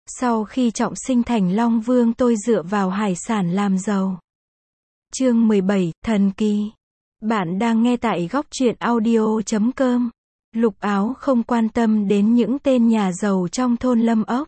Sau khi trọng sinh thành Long Vương tôi dựa vào hải sản làm giàu. Chương 17, thần kỳ. Bạn đang nghe tại góc truyện audio.com. Lục Áo không quan tâm đến những tên nhà giàu trong thôn Lâm Ốc.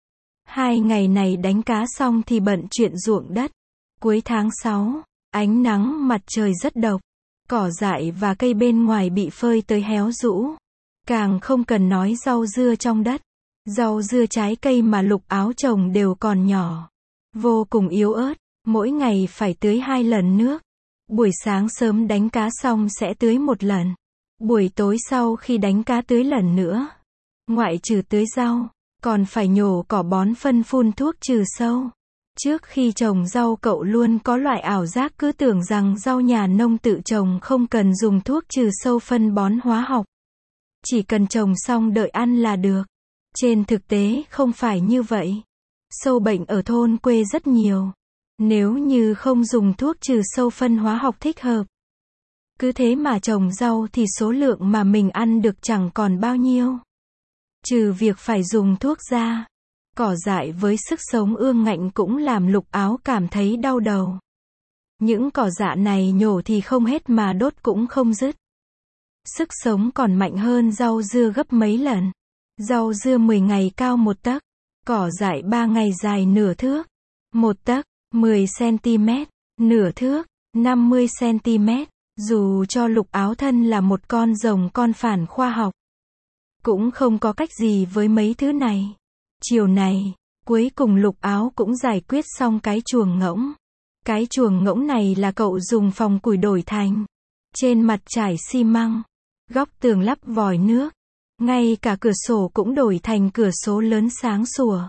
2 ngày này đánh cá xong thì bận chuyện ruộng đất. Cuối tháng 6, ánh nắng mặt trời rất độc. Cỏ dại và cây bên ngoài bị phơi tới héo rũ. Càng không cần nói rau dưa trong đất. Rau dưa trái cây mà Lục Áo trồng đều còn nhỏ, vô cùng yếu ớt, mỗi ngày phải tưới 2 lần nước. Buổi sáng sớm đánh cá xong sẽ tưới 1 lần. Buổi tối sau khi đánh cá tưới lần nữa. Ngoại trừ tưới rau, còn phải nhổ cỏ bón phân phun thuốc trừ sâu. Trước khi trồng rau cậu luôn có loại ảo giác cứ tưởng rằng rau nhà nông tự trồng không cần dùng thuốc trừ sâu phân bón hóa học. Chỉ cần trồng xong đợi ăn là được. Trên thực tế không phải như vậy. Sâu bệnh ở thôn quê rất nhiều. Nếu như không dùng thuốc trừ sâu phân hóa học thích hợp, cứ thế mà trồng rau thì số lượng mà mình ăn được chẳng còn bao nhiêu. Trừ việc phải dùng thuốc ra, cỏ dại với sức sống ương ngạnh cũng làm Lục Áo cảm thấy đau đầu. Những cỏ dại này nhổ thì không hết mà đốt cũng không dứt. Sức sống còn mạnh hơn rau dưa gấp mấy lần. Rau dưa 10 ngày cao 1 tấc, cỏ dại 3 ngày dài nửa thước, 1 tấc, 10 cm, nửa thước, 50 cm. Dù cho Lục Áo thân là một con rồng con phản khoa học, cũng không có cách gì với mấy thứ này. Chiều này, cuối cùng Lục Áo cũng giải quyết xong cái chuồng ngỗng. Cái chuồng ngỗng này là cậu dùng phòng củi đổi thành. Trên mặt trải xi măng, góc tường lắp vòi nước. Ngay cả cửa sổ cũng đổi thành cửa sổ lớn sáng sủa.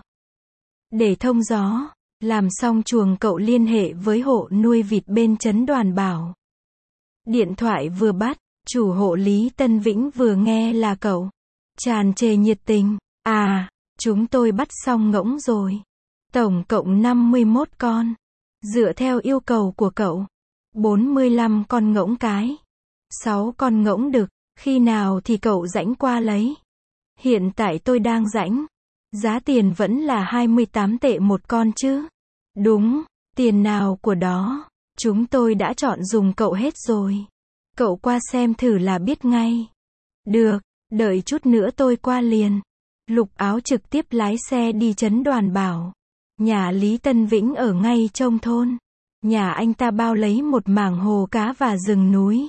Để thông gió, làm xong chuồng cậu liên hệ với hộ nuôi vịt bên trấn Đoàn Bảo. Điện thoại vừa bắt, chủ hộ Lý Tân Vĩnh vừa nghe là cậu. Tràn trề nhiệt tình. À, chúng tôi bắt xong ngỗng rồi. Tổng cộng 51 con. Dựa theo yêu cầu của cậu. 45 con ngỗng cái. 6 con ngỗng đực. Khi nào thì cậu rãnh qua lấy. Hiện tại tôi đang rãnh. Giá tiền vẫn là 28 tệ 1 con chứ. Đúng, tiền nào của đó. Chúng tôi đã chọn dùng cậu hết rồi. Cậu qua xem thử là biết ngay. Được, đợi chút nữa tôi qua liền. Lục Áo trực tiếp lái xe đi trấn Đoàn Bảo. Nhà Lý Tân Vĩnh ở ngay trong thôn. Nhà anh ta bao lấy một mảng hồ cá và rừng núi.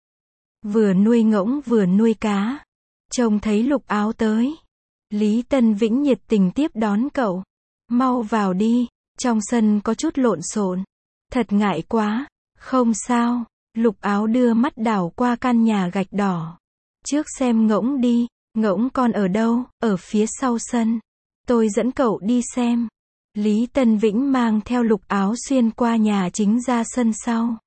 Vừa nuôi ngỗng vừa nuôi cá. Trông thấy Lục Áo tới, Lý Tân Vĩnh nhiệt tình tiếp đón cậu. Mau vào đi, trong sân có chút lộn xộn. Thật ngại quá. Không sao. Lục Áo đưa mắt đảo qua căn nhà gạch đỏ. Trước xem ngỗng đi. Ngỗng con ở đâu? Ở phía sau sân. Tôi dẫn cậu đi xem. Lý Tân Vĩnh mang theo Lục Áo xuyên qua nhà chính ra sân sau.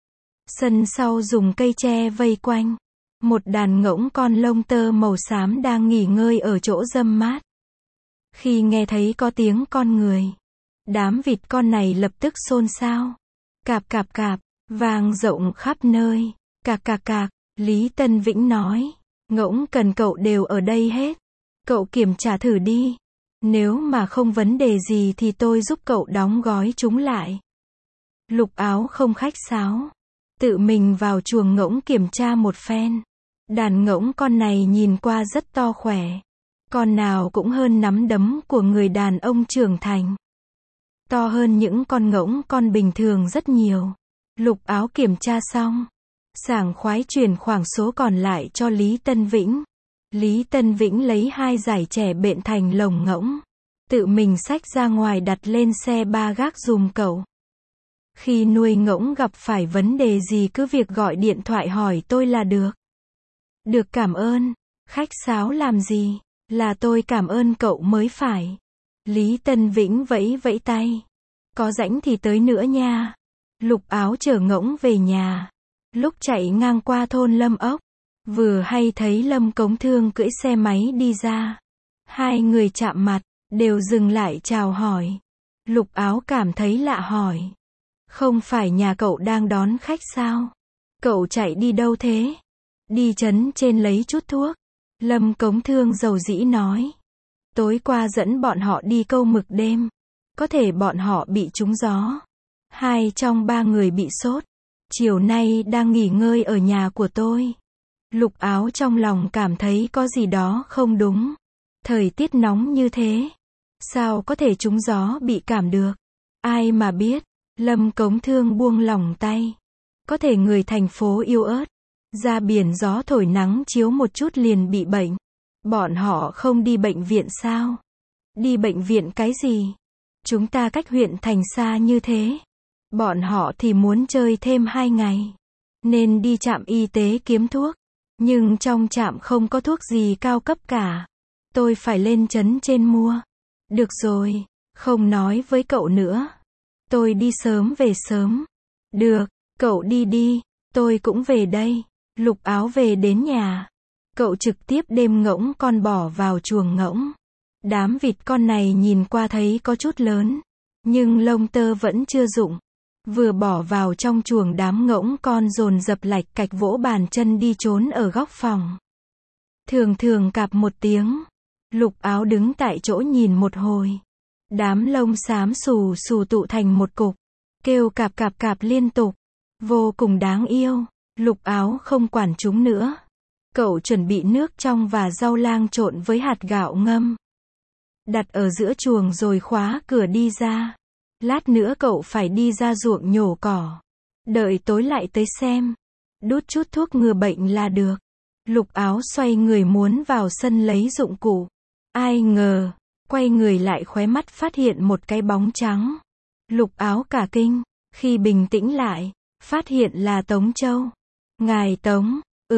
Sân sau dùng cây tre vây quanh. Một đàn ngỗng con lông tơ màu xám đang nghỉ ngơi ở chỗ râm mát. Khi nghe thấy có tiếng con người, đám vịt con này lập tức xôn xao. Cạp cạp cạp, vang rộng khắp nơi. Cạc cạc cạc, Lý Tân Vĩnh nói. Ngỗng cần cậu đều ở đây hết. Cậu kiểm tra thử đi. Nếu mà không vấn đề gì thì tôi giúp cậu đóng gói chúng lại. Lục Áo không khách sáo. Tự mình vào chuồng ngỗng kiểm tra một phen. Đàn ngỗng con này nhìn qua rất to khỏe. Con nào cũng hơn nắm đấm của người đàn ông trưởng thành. To hơn những con ngỗng con bình thường rất nhiều. Lục Áo kiểm tra xong, sảng khoái chuyển khoản số còn lại cho Lý Tân Vĩnh. Lý Tân Vĩnh lấy 2 giải trẻ bện thành lồng ngỗng. Tự mình xách ra ngoài đặt lên xe ba gác giùm cậu. Khi nuôi ngỗng gặp phải vấn đề gì cứ việc gọi điện thoại hỏi tôi là được. Được, cảm ơn. Khách sáo làm gì? Là tôi cảm ơn cậu mới phải. Lý Tân Vĩnh vẫy vẫy tay. Có rãnh thì tới nữa nha. Lục Áo chở ngỗng về nhà. Lúc chạy ngang qua thôn Lâm Ốc, vừa hay thấy Lâm Cống Thương cưỡi xe máy đi ra. 2 người chạm mặt, đều dừng lại chào hỏi. Lục Áo cảm thấy lạ hỏi. Không phải nhà cậu đang đón khách sao? Cậu chạy đi đâu thế? Đi trấn trên lấy chút thuốc. Lâm Cống Thương dầu dĩ nói. Tối qua dẫn bọn họ đi câu mực đêm. Có thể bọn họ bị trúng gió. 2 trong 3 người bị sốt. Chiều nay đang nghỉ ngơi ở nhà của tôi. Lục Áo trong lòng cảm thấy có gì đó không đúng. Thời tiết nóng như thế. Sao có thể trúng gió bị cảm được? Ai mà biết. Lâm Cống Thương buông lỏng tay. Có thể người thành phố yếu ớt. Ra biển gió thổi nắng chiếu một chút liền bị bệnh. Bọn họ không đi bệnh viện sao? Đi bệnh viện cái gì? Chúng ta cách huyện thành xa như thế. Bọn họ thì muốn chơi thêm 2 ngày. Nên đi trạm y tế kiếm thuốc. Nhưng trong trạm không có thuốc gì cao cấp cả. Tôi phải lên trấn trên mua. Được rồi, không nói với cậu nữa. Tôi đi sớm về sớm. Được, cậu đi đi, tôi cũng về đây. Lục Áo về đến nhà. Cậu trực tiếp đem ngỗng con bỏ vào chuồng ngỗng. Đám vịt con này nhìn qua thấy có chút lớn. Nhưng lông tơ vẫn chưa rụng. Vừa bỏ vào trong chuồng đám ngỗng con dồn dập lạch cạch vỗ bàn chân đi trốn ở góc phòng. Thường thường cạp một tiếng. Lục Áo đứng tại chỗ nhìn một hồi. Đám lông xám xù xù tụ thành một cục. Kêu cạp cạp cạp liên tục. Vô cùng đáng yêu. Lục Áo không quản chúng nữa. Cậu chuẩn bị nước trong và rau lang trộn với hạt gạo ngâm. Đặt ở giữa chuồng rồi khóa cửa đi ra. Lát nữa cậu phải đi ra ruộng nhổ cỏ. Đợi tối lại tới xem. Đút chút thuốc ngừa bệnh là được. Lục Áo xoay người muốn vào sân lấy dụng cụ. Ai ngờ, quay người lại khóe mắt phát hiện một cái bóng trắng. Lục Áo cả kinh, khi bình tĩnh lại, phát hiện là Tống Châu. Ngài Tống,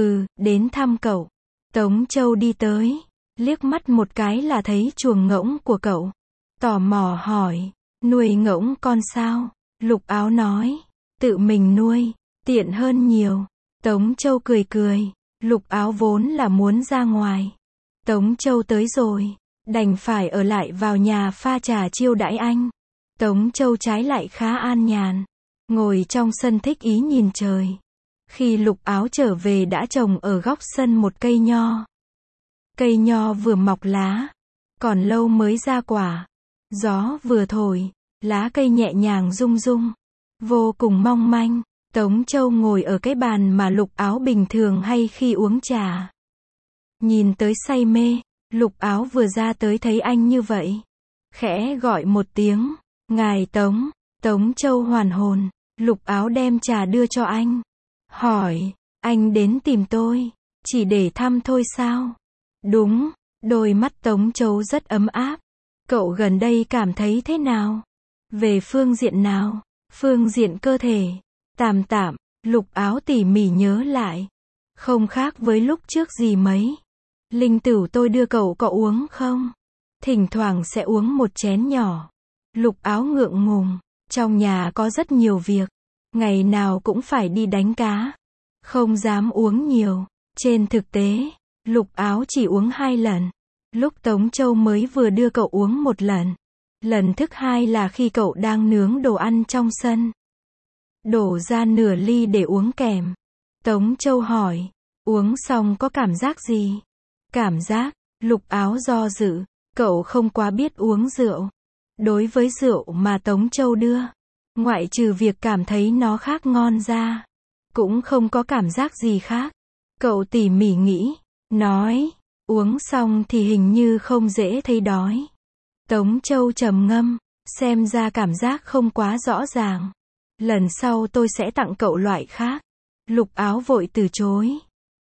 đến thăm cậu. Tống Châu đi tới, liếc mắt một cái là thấy chuồng ngỗng của cậu. Tò mò hỏi, nuôi ngỗng con sao? Lục Áo nói, tự mình nuôi, tiện hơn nhiều. Tống Châu cười cười, Lục Áo vốn là muốn ra ngoài. Tống Châu tới rồi, đành phải ở lại vào nhà pha trà chiêu đãi anh. Tống Châu trái lại khá an nhàn, ngồi trong sân thích ý nhìn trời. Khi Lục Áo trở về đã trồng ở góc sân một cây nho. Cây nho vừa mọc lá, còn lâu mới ra quả. Gió vừa thổi, lá cây nhẹ nhàng rung rung, vô cùng mong manh. Tống Châu ngồi ở cái bàn mà Lục Áo bình thường hay khi uống trà. Nhìn tới say mê, Lục Áo vừa ra tới thấy anh như vậy. Khẽ gọi một tiếng, ngài Tống. Tống Châu hoàn hồn, Lục Áo đem trà đưa cho anh. Hỏi, anh đến tìm tôi, chỉ để thăm thôi sao? Đúng, đôi mắt Tống Châu rất ấm áp. Cậu gần đây cảm thấy thế nào? Về phương diện nào? Phương diện cơ thể. Tạm, Lục Áo tỉ mỉ nhớ lại. Không khác với lúc trước gì mấy. Linh tửu tôi đưa cậu có uống không? Thỉnh thoảng sẽ uống một chén nhỏ. Lục Áo ngượng ngùng. Trong nhà có rất nhiều việc. Ngày nào cũng phải đi đánh cá. Không dám uống nhiều. Trên thực tế, Lục Áo chỉ uống 2 lần. Lúc Tống Châu mới vừa đưa cậu uống một lần. Lần thứ 2 là khi cậu đang nướng đồ ăn trong sân. Đổ ra nửa ly để uống kèm. Tống Châu hỏi, uống xong có cảm giác gì? Cảm giác, Lục Áo do dự, cậu không quá biết uống rượu. Đối với rượu mà Tống Châu đưa, ngoại trừ việc cảm thấy nó khác ngon ra, cũng không có cảm giác gì khác. Cậu tỉ mỉ nghĩ, nói, uống xong thì hình như không dễ thấy đói. Tống Châu trầm ngâm, xem ra cảm giác không quá rõ ràng. Lần sau tôi sẽ tặng cậu loại khác. Lục Áo vội từ chối.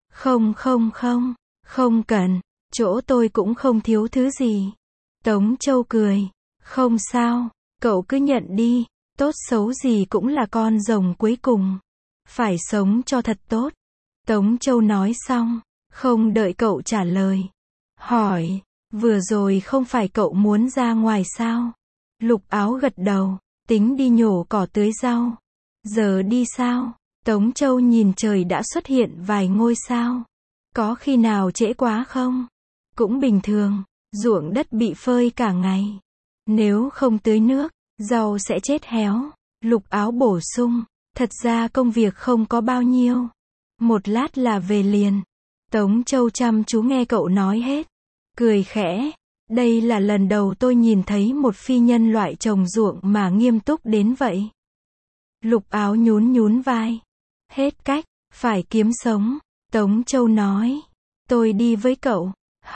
Không cần, chỗ tôi cũng không thiếu thứ gì. Tống Châu cười, không sao, cậu cứ nhận đi, tốt xấu gì cũng là con rồng cuối cùng. Phải sống cho thật tốt. Tống Châu nói xong, không đợi cậu trả lời. Hỏi, vừa rồi không phải cậu muốn ra ngoài sao? Lục Áo gật đầu, tính đi nhổ cỏ tưới rau. Giờ đi sao? Tống Châu nhìn trời đã xuất hiện vài ngôi sao. Có khi nào trễ quá không? Cũng bình thường, ruộng đất bị phơi cả ngày. Nếu không tưới nước, rau sẽ chết héo. Lục Áo bổ sung, thật ra công việc không có bao nhiêu. Một lát là về liền. Tống Châu chăm chú nghe cậu nói hết. Cười khẽ, Đây là lần đầu tôi nhìn thấy một phi nhân loại trồng ruộng mà nghiêm túc đến vậy. Lục Áo nhún nhún vai. Hết cách, phải kiếm sống. Tống Châu nói. Tôi đi với cậu.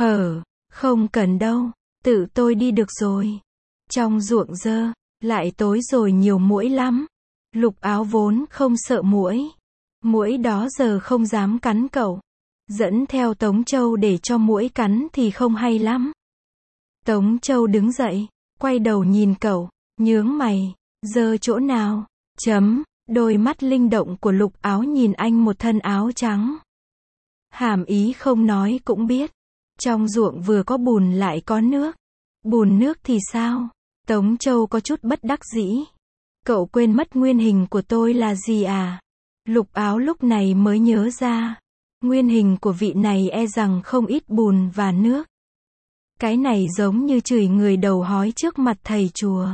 Không cần đâu, tự tôi đi được rồi. Trong ruộng dơ, lại tối rồi nhiều muỗi lắm. Lục Áo vốn không sợ muỗi. Muỗi đó giờ không dám cắn cậu. Dẫn theo Tống Châu để cho muỗi cắn thì không hay lắm. Tống Châu đứng dậy, quay đầu nhìn cậu, nhướng mày, dơ chỗ nào? Đôi mắt linh động của Lục Áo nhìn anh một thân áo trắng. Hàm ý không nói cũng biết. Trong ruộng vừa có bùn lại có nước. Bùn nước thì sao? Tống Châu có chút bất đắc dĩ. Cậu quên mất nguyên hình của tôi là gì à? Lục Áo lúc này mới nhớ ra. Nguyên hình của vị này e rằng không ít bùn và nước. Cái này giống như chửi người đầu hói trước mặt thầy chùa.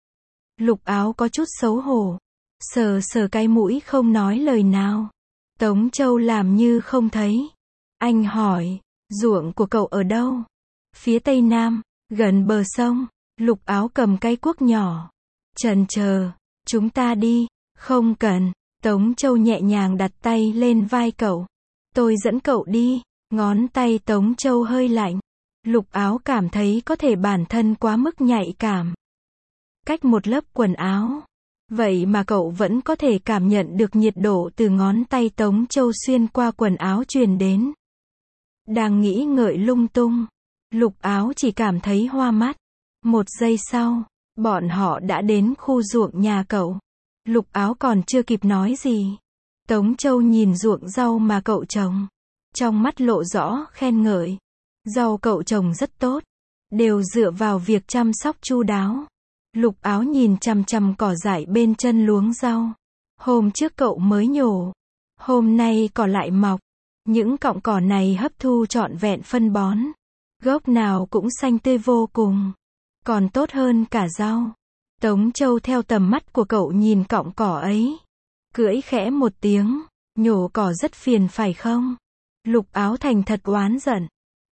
Lục Áo có chút xấu hổ. Sờ sờ cái mũi không nói lời nào. Tống Châu làm như không thấy. Anh hỏi, ruộng của cậu ở đâu? Phía tây nam, gần bờ sông. Lục Áo cầm cái cuốc nhỏ. Chần chờ, chúng ta đi. Không cần. Tống Châu nhẹ nhàng đặt tay lên vai cậu. Tôi dẫn cậu đi. Ngón tay Tống Châu hơi lạnh. Lục Áo cảm thấy có thể bản thân quá mức nhạy cảm. Cách một lớp quần áo. Vậy mà cậu vẫn có thể cảm nhận được nhiệt độ từ ngón tay Tống Châu xuyên qua quần áo truyền đến. Đang nghĩ ngợi lung tung. Lục Áo chỉ cảm thấy hoa mắt. Một giây sau, bọn họ đã đến khu ruộng nhà cậu. Lục Áo còn chưa kịp nói gì. Tống Châu nhìn ruộng rau mà cậu trồng. Trong mắt lộ rõ khen ngợi. Rau cậu trồng rất tốt. Đều dựa vào việc chăm sóc chu đáo. Lục Áo nhìn chằm chằm cỏ dại bên chân luống rau. Hôm trước cậu mới nhổ. Hôm nay cỏ lại mọc. Những cọng cỏ này hấp thu trọn vẹn phân bón. Gốc nào cũng xanh tươi vô cùng. Còn tốt hơn cả rau. Tống Châu theo tầm mắt của cậu nhìn cọng cỏ ấy. Cưỡi khẽ một tiếng. Nhổ cỏ rất phiền phải không? Lục Áo thành thật oán giận.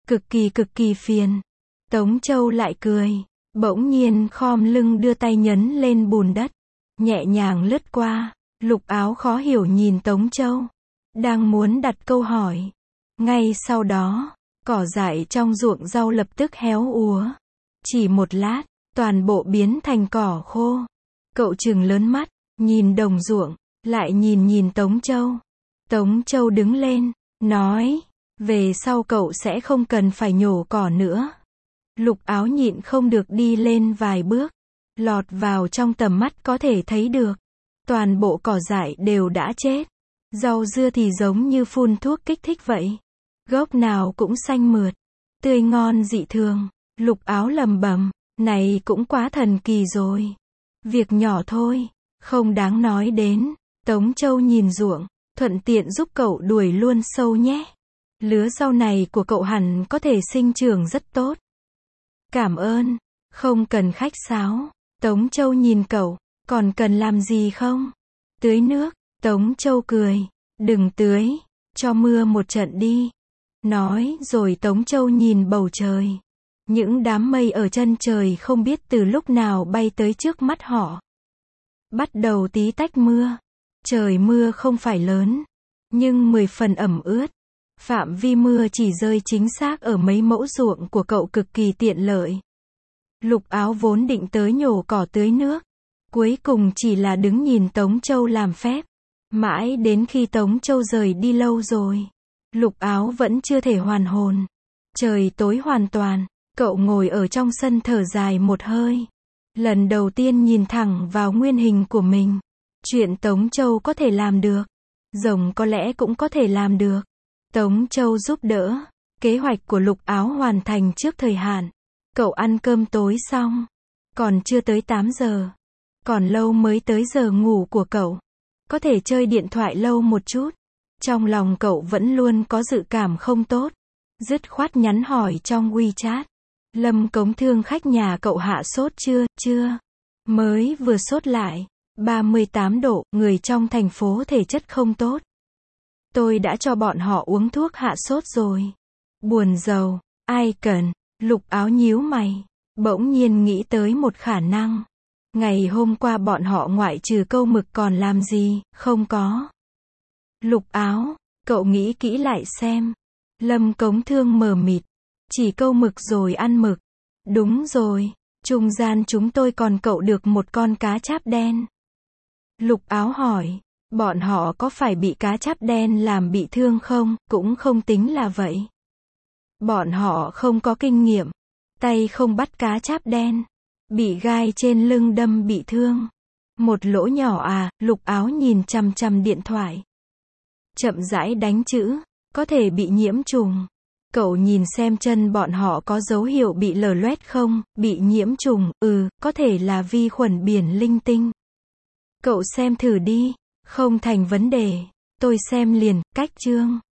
Cực kỳ phiền. Tống Châu lại cười. Bỗng nhiên khom lưng đưa tay nhấn lên bùn đất. Nhẹ nhàng lướt qua. Lục Áo khó hiểu nhìn Tống Châu. Đang muốn đặt câu hỏi. Ngay sau đó, cỏ dại trong ruộng rau lập tức héo úa. Chỉ một lát, toàn bộ biến thành cỏ khô. Cậu trừng lớn mắt, nhìn đồng ruộng, lại nhìn Tống Châu. Tống Châu đứng lên, nói, về sau cậu sẽ không cần phải nhổ cỏ nữa. Lục Áo nhịn không được đi lên vài bước, lọt vào trong tầm mắt có thể thấy được. Toàn bộ cỏ dại đều đã chết. Rau dưa thì giống như phun thuốc kích thích vậy. Gốc nào cũng xanh mượt, tươi ngon dị thường. Lục Áo lẩm bẩm, này cũng quá thần kỳ rồi. Việc nhỏ thôi, không đáng nói đến. Tống Châu nhìn ruộng, thuận tiện giúp cậu đuổi luôn sâu nhé. Lứa rau này của cậu hẳn có thể sinh trưởng rất tốt. Cảm ơn, không cần khách sáo. Tống Châu nhìn cậu, còn cần làm gì không? Tưới nước. Tống Châu cười, đừng tưới, cho mưa một trận đi. Nói rồi Tống Châu nhìn bầu trời. Những đám mây ở chân trời không biết từ lúc nào bay tới trước mắt họ. Bắt đầu tí tách mưa. Trời mưa không phải lớn, nhưng 10 phần ẩm ướt. Phạm vi mưa chỉ rơi chính xác ở mấy mẫu ruộng của cậu cực kỳ tiện lợi. Lục Áo vốn định tới nhổ cỏ tưới nước. Cuối cùng chỉ là đứng nhìn Tống Châu làm phép. Mãi đến khi Tống Châu rời đi lâu rồi. Lục Áo vẫn chưa thể hoàn hồn. Trời tối hoàn toàn. Cậu ngồi ở trong sân thở dài một hơi. Lần đầu tiên nhìn thẳng vào nguyên hình của mình. Chuyện Tống Châu có thể làm được. Rồng có lẽ cũng có thể làm được. Tống Châu giúp đỡ. Kế hoạch của Lục Áo hoàn thành trước thời hạn. Cậu ăn cơm tối xong. Còn chưa tới 8 giờ. Còn lâu mới tới giờ ngủ của cậu. Có thể chơi điện thoại lâu một chút. Trong lòng cậu vẫn luôn có dự cảm không tốt. Dứt khoát nhắn hỏi trong WeChat. Lâm Cống thương khách nhà cậu hạ sốt chưa? Chưa. Mới vừa sốt lại. 38 độ, người trong thành phố thể chất không tốt. Tôi đã cho bọn họ uống thuốc hạ sốt rồi. Buồn rầu, ai cần. Lục Áo nhíu mày, bỗng nhiên nghĩ tới một khả năng. Ngày hôm qua bọn họ ngoại trừ câu mực còn làm gì, không có. Lục Áo, cậu nghĩ kỹ lại xem. Lâm Cống Thương mờ mịt. Chỉ câu mực rồi ăn mực. Đúng rồi, trung gian chúng tôi còn cậu được một con cá cháp đen. Lục Áo hỏi, bọn họ có phải bị cá cháp đen làm bị thương không, cũng không tính là vậy. Bọn họ không có kinh nghiệm, tay không bắt cá cháp đen, bị gai trên lưng đâm bị thương. Một lỗ nhỏ à, Lục Áo nhìn chằm chằm điện thoại. Chậm rãi đánh chữ, có thể bị nhiễm trùng. Cậu nhìn xem chân bọn họ có dấu hiệu bị lở loét không, bị nhiễm trùng, có thể là vi khuẩn biển linh tinh. Cậu xem thử đi, không thành vấn đề, tôi xem liền, cách chương.